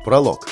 Пролог.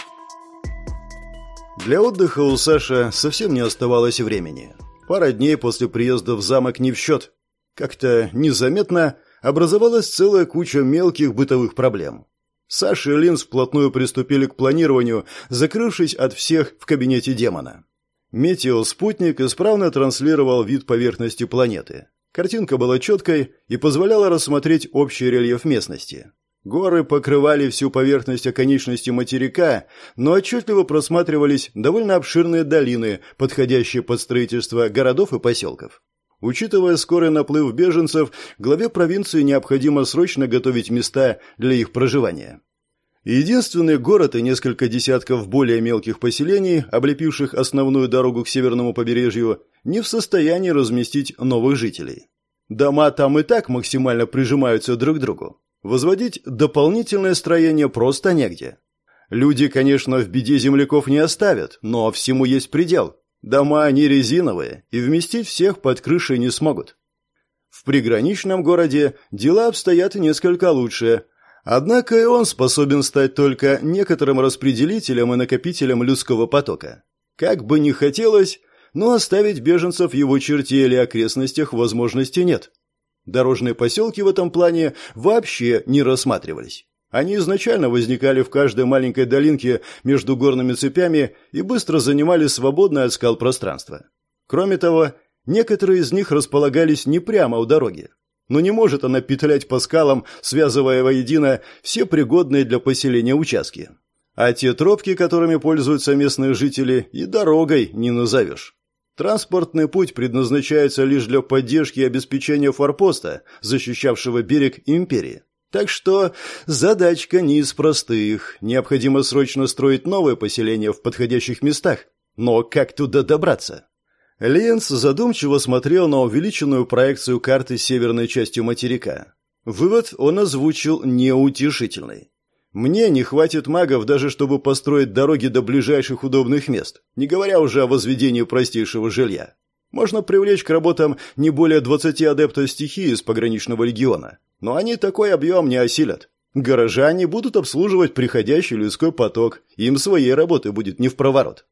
Для отдыха у Саши совсем не оставалось времени. Пара дней после приезда в замок не в счет. Как-то незаметно образовалась целая куча мелких бытовых проблем. Саша и Линз вплотную приступили к планированию, закрывшись от всех в кабинете демона. Метеоспутник исправно транслировал вид поверхности планеты. Картинка была четкой и позволяла рассмотреть общий рельеф местности. Горы покрывали всю поверхность оконечности материка, но отчетливо просматривались довольно обширные долины, подходящие под строительство городов и поселков. Учитывая скорый наплыв беженцев, главе провинции необходимо срочно готовить места для их проживания. Единственный город и несколько десятков более мелких поселений, облепивших основную дорогу к северному побережью, не в состоянии разместить новых жителей. Дома там и так максимально прижимаются друг к другу. Возводить дополнительное строение просто негде. Люди, конечно, в беде земляков не оставят, но всему есть предел. Дома они резиновые, и вместить всех под крышей не смогут. В приграничном городе дела обстоят несколько лучше. Однако и он способен стать только некоторым распределителем и накопителем людского потока. Как бы ни хотелось, но оставить беженцев в его черте или окрестностях возможности нет. Дорожные поселки в этом плане вообще не рассматривались. Они изначально возникали в каждой маленькой долинке между горными цепями и быстро занимали свободное от скал пространство. Кроме того, некоторые из них располагались не прямо у дороги. Но не может она петлять по скалам, связывая воедино все пригодные для поселения участки. А те тропки, которыми пользуются местные жители, и дорогой не назовешь. Транспортный путь предназначается лишь для поддержки и обеспечения форпоста, защищавшего берег империи. Так что задачка не из простых. Необходимо срочно строить новое поселение в подходящих местах. Но как туда добраться? Линз задумчиво смотрел на увеличенную проекцию карты северной части материка. Вывод он озвучил неутешительный. Мне не хватит магов даже, чтобы построить дороги до ближайших удобных мест, не говоря уже о возведении простейшего жилья. Можно привлечь к работам не более 20 адептов стихии из пограничного легиона, но они такой объем не осилят. Горожане будут обслуживать приходящий людской поток, им своей работы будет не впроворот.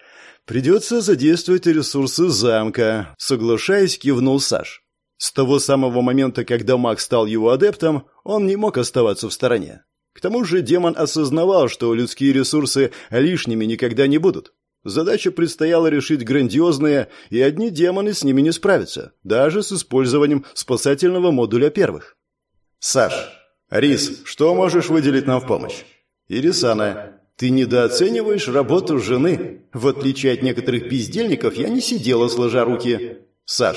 Придется задействовать ресурсы замка, соглашаясь, кивнул Саш. С того самого момента, когда маг стал его адептом, он не мог оставаться в стороне. К тому же демон осознавал, что людские ресурсы лишними никогда не будут. Задача предстояла решить грандиозные, и одни демоны с ними не справятся, даже с использованием спасательного модуля первых. «Саш, Рис, что можешь выделить нам в помощь?» «Ирисана, ты недооцениваешь работу жены. В отличие от некоторых бездельников, я не сидела сложа руки». «Саш,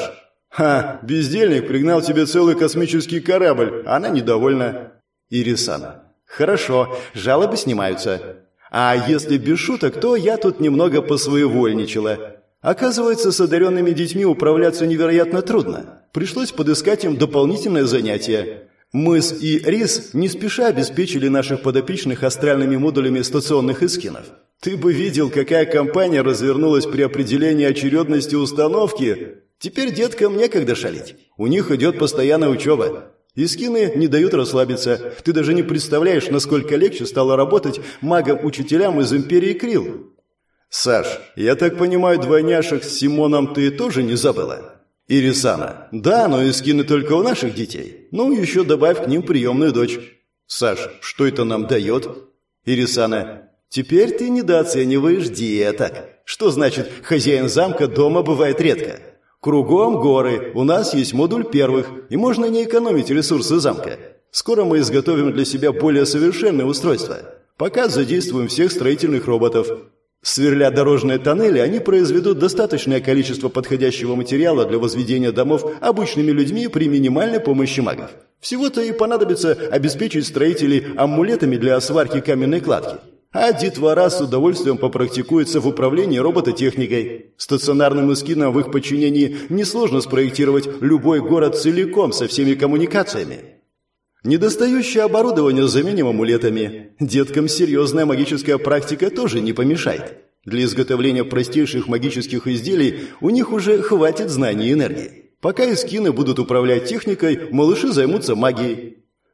бездельник пригнал тебе целый космический корабль, она недовольна». «Ирисана, хорошо, жалобы снимаются. А если без шуток, то я тут немного посвоевольничала. Оказывается, с одаренными детьми управляться невероятно трудно. Пришлось подыскать им дополнительное занятие. Мыс и Рис не спеша обеспечили наших подопечных астральными модулями стационных эскинов. Ты бы видел, какая кампания развернулась при определении очередности установки. Теперь деткам некогда шалить. У них идет постоянная учеба. Искины не дают расслабиться. Ты даже не представляешь, насколько легче стало работать магам-учителям из Империи Крил. Саш, я так понимаю, двойняшек с Симоном ты тоже не забыла? Ирисана, да, но искины только у наших детей. Ну, еще добавь к ним приемную дочь. Саш, что это нам дает? Ирисана, теперь ты недооцениваешь деток. Что значит, хозяин замка дома бывает редко? Кругом горы, у нас есть модуль первых, и можно не экономить ресурсы замка. Скоро мы изготовим для себя более совершенное устройство. Пока задействуем всех строительных роботов. Сверля дорожные тоннели, они произведут достаточное количество подходящего материала для возведения домов обычными людьми при минимальной помощи магов. Всего-то и понадобится обеспечить строителей амулетами для сварки каменной кладки. А детвора с удовольствием попрактикуется в управлении робототехникой. Стационарным эскинам в их подчинении несложно спроектировать любой город целиком со всеми коммуникациями. Недостающее оборудование заменим амулетами. Деткам серьезная магическая практика тоже не помешает. Для изготовления простейших магических изделий у них уже хватит знаний и энергии. Пока эскины будут управлять техникой, малыши займутся магией.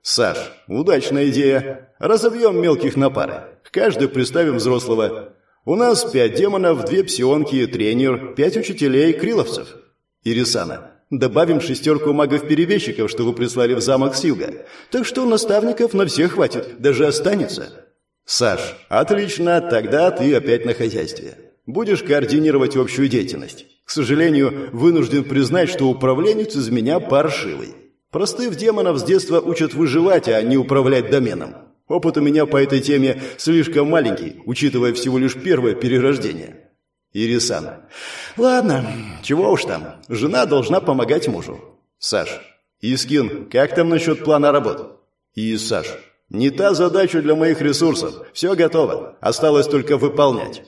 Саш, удачная идея. Разобьем мелких на пары. Каждый представим взрослого. У нас 5 демонов, 2 псионки, тренер, 5 учителей, криловцев. Ирисана. Добавим 6 магов-перебежчиков, что вы прислали в замок с юга. Так что наставников на всех хватит, даже останется. Саш, отлично, тогда ты опять на хозяйстве. Будешь координировать общую деятельность. К сожалению, вынужден признать, что управленец из меня паршивый. Простых демонов с детства учат выживать, а не управлять доменом. Опыт у меня по этой теме слишком маленький, учитывая всего лишь первое перерождение. Ирисан. Ладно, чего уж там. Жена должна помогать мужу. Саш. Искин, как там насчет плана работ? И Саш. Не та задача для моих ресурсов. Все готово. Осталось только выполнять.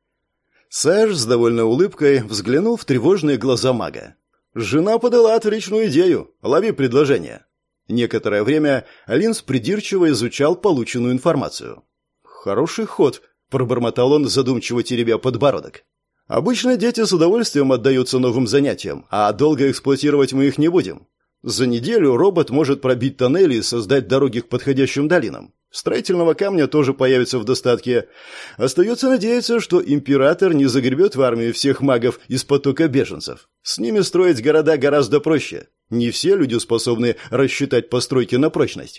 Саш с довольной улыбкой взглянул в тревожные глаза мага. «Жена подала отличную идею. Лови предложение». Некоторое время Линз придирчиво изучал полученную информацию. «Хороший ход», – пробормотал он, задумчиво теребя подбородок. «Обычно дети с удовольствием отдаются новым занятиям, а долго эксплуатировать мы их не будем. За неделю робот может пробить тоннели и создать дороги к подходящим долинам. Строительного камня тоже появится в достатке. Остается надеяться, что император не загребет в армию всех магов из потока беженцев. С ними строить города гораздо проще. Не все люди способны рассчитать постройки на прочность».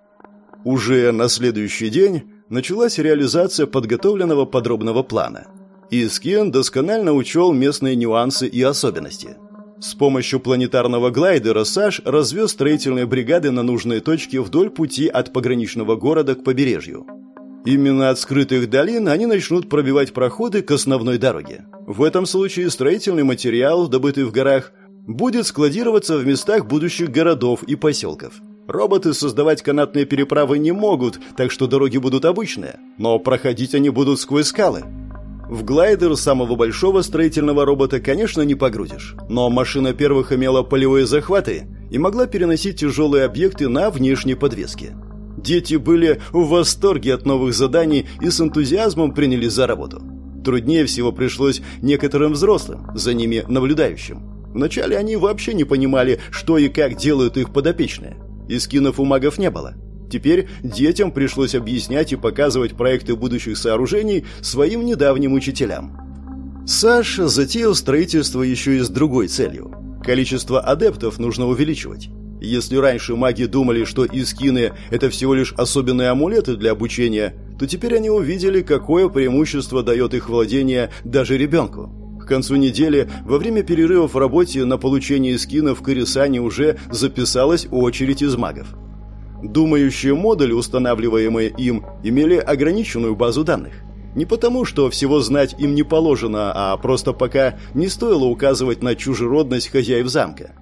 Уже на следующий день началась реализация подготовленного подробного плана. Искин досконально учел местные нюансы и особенности. С помощью планетарного глайдера Саш развез строительные бригады на нужные точки вдоль пути от пограничного города к побережью. Именно от скрытых долин они начнут пробивать проходы к основной дороге. В этом случае строительный материал, добытый в горах, будет складироваться в местах будущих городов и поселков. Роботы создавать канатные переправы не могут, так что дороги будут обычные, но проходить они будут сквозь скалы. В глайдер самого большого строительного робота, конечно, не погрузишь, но машина первых имела полевые захваты и могла переносить тяжелые объекты на внешней подвеске. Дети были в восторге от новых заданий и с энтузиазмом принялись за работу. Труднее всего пришлось некоторым взрослым, за ними наблюдающим. Вначале они вообще не понимали, что и как делают их подопечные. Искинов у магов не было. Теперь детям пришлось объяснять и показывать проекты будущих сооружений своим недавним учителям. Саша затеял строительство еще и с другой целью. Количество адептов нужно увеличивать. Если раньше маги думали, что искины – это всего лишь особенные амулеты для обучения, то теперь они увидели, какое преимущество дает их владение даже ребенку. К концу недели, во время перерывов в работе на получение искинов к Ирисане уже записалась очередь из магов. Думающие модули, устанавливаемые им, имели ограниченную базу данных. Не потому, что всего знать им не положено, а просто пока не стоило указывать на чужеродность хозяев замка.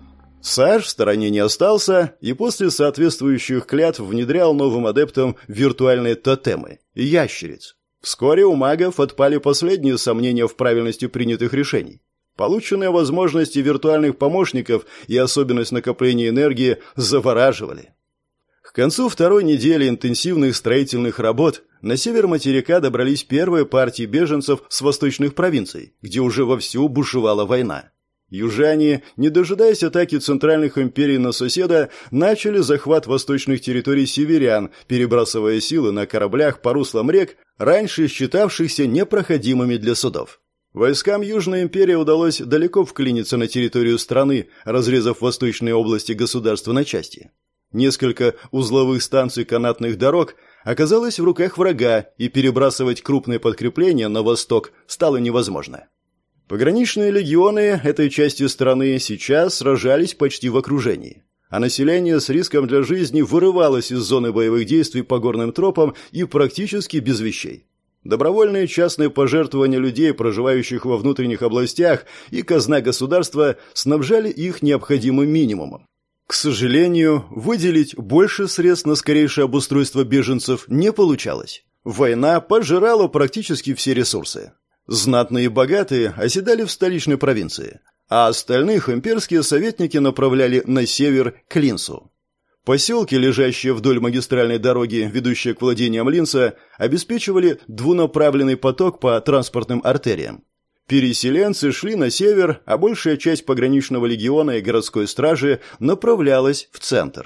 Саш в стороне не остался и после соответствующих клятв внедрял новым адептам виртуальные тотемы – ящериц. Вскоре у магов отпали последние сомнения в правильности принятых решений. Полученные возможности виртуальных помощников и особенность накопления энергии завораживали. К концу второй недели интенсивных строительных работ на север материка добрались первые партии беженцев с восточных провинций, где уже вовсю бушевала война. Южане, не дожидаясь атаки центральных империй на соседа, начали захват восточных территорий северян, перебрасывая силы на кораблях по руслам рек, раньше считавшихся непроходимыми для судов. Войскам Южной империи удалось далеко вклиниться на территорию страны, разрезав восточные области государства на части. Несколько узловых станций канатных дорог оказалось в руках врага, и перебрасывать крупные подкрепления на восток стало невозможно. Пограничные легионы этой части страны сейчас сражались почти в окружении, а население с риском для жизни вырывалось из зоны боевых действий по горным тропам и практически без вещей. Добровольные частные пожертвования людей, проживающих во внутренних областях, и казна государства снабжали их необходимым минимумом. К сожалению, выделить больше средств на скорейшее обустройство беженцев не получалось. Война пожирала практически все ресурсы. Знатные и богатые оседали в столичной провинции, а остальных имперские советники направляли на север к Линсу. Поселки, лежащие вдоль магистральной дороги, ведущие к владениям Линса, обеспечивали двунаправленный поток по транспортным артериям. Переселенцы шли на север, а большая часть пограничного легиона и городской стражи направлялась в центр.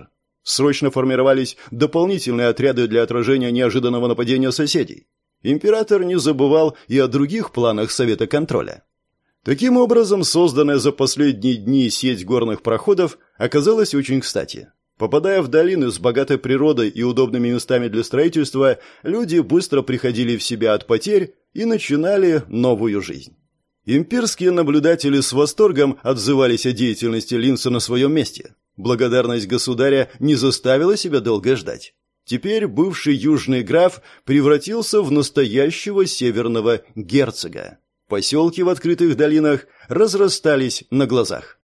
Срочно формировались дополнительные отряды для отражения неожиданного нападения соседей. Император не забывал и о других планах Совета контроля. Таким образом, созданная за последние дни сеть горных проходов оказалась очень кстати. Попадая в долины с богатой природой и удобными местами для строительства, люди быстро приходили в себя от потерь и начинали новую жизнь. Имперские наблюдатели с восторгом отзывались о деятельности Линса на своем месте. Благодарность государя не заставила себя долго ждать. Теперь бывший южный граф превратился в настоящего северного герцога. Поселки в открытых долинах разрастались на глазах.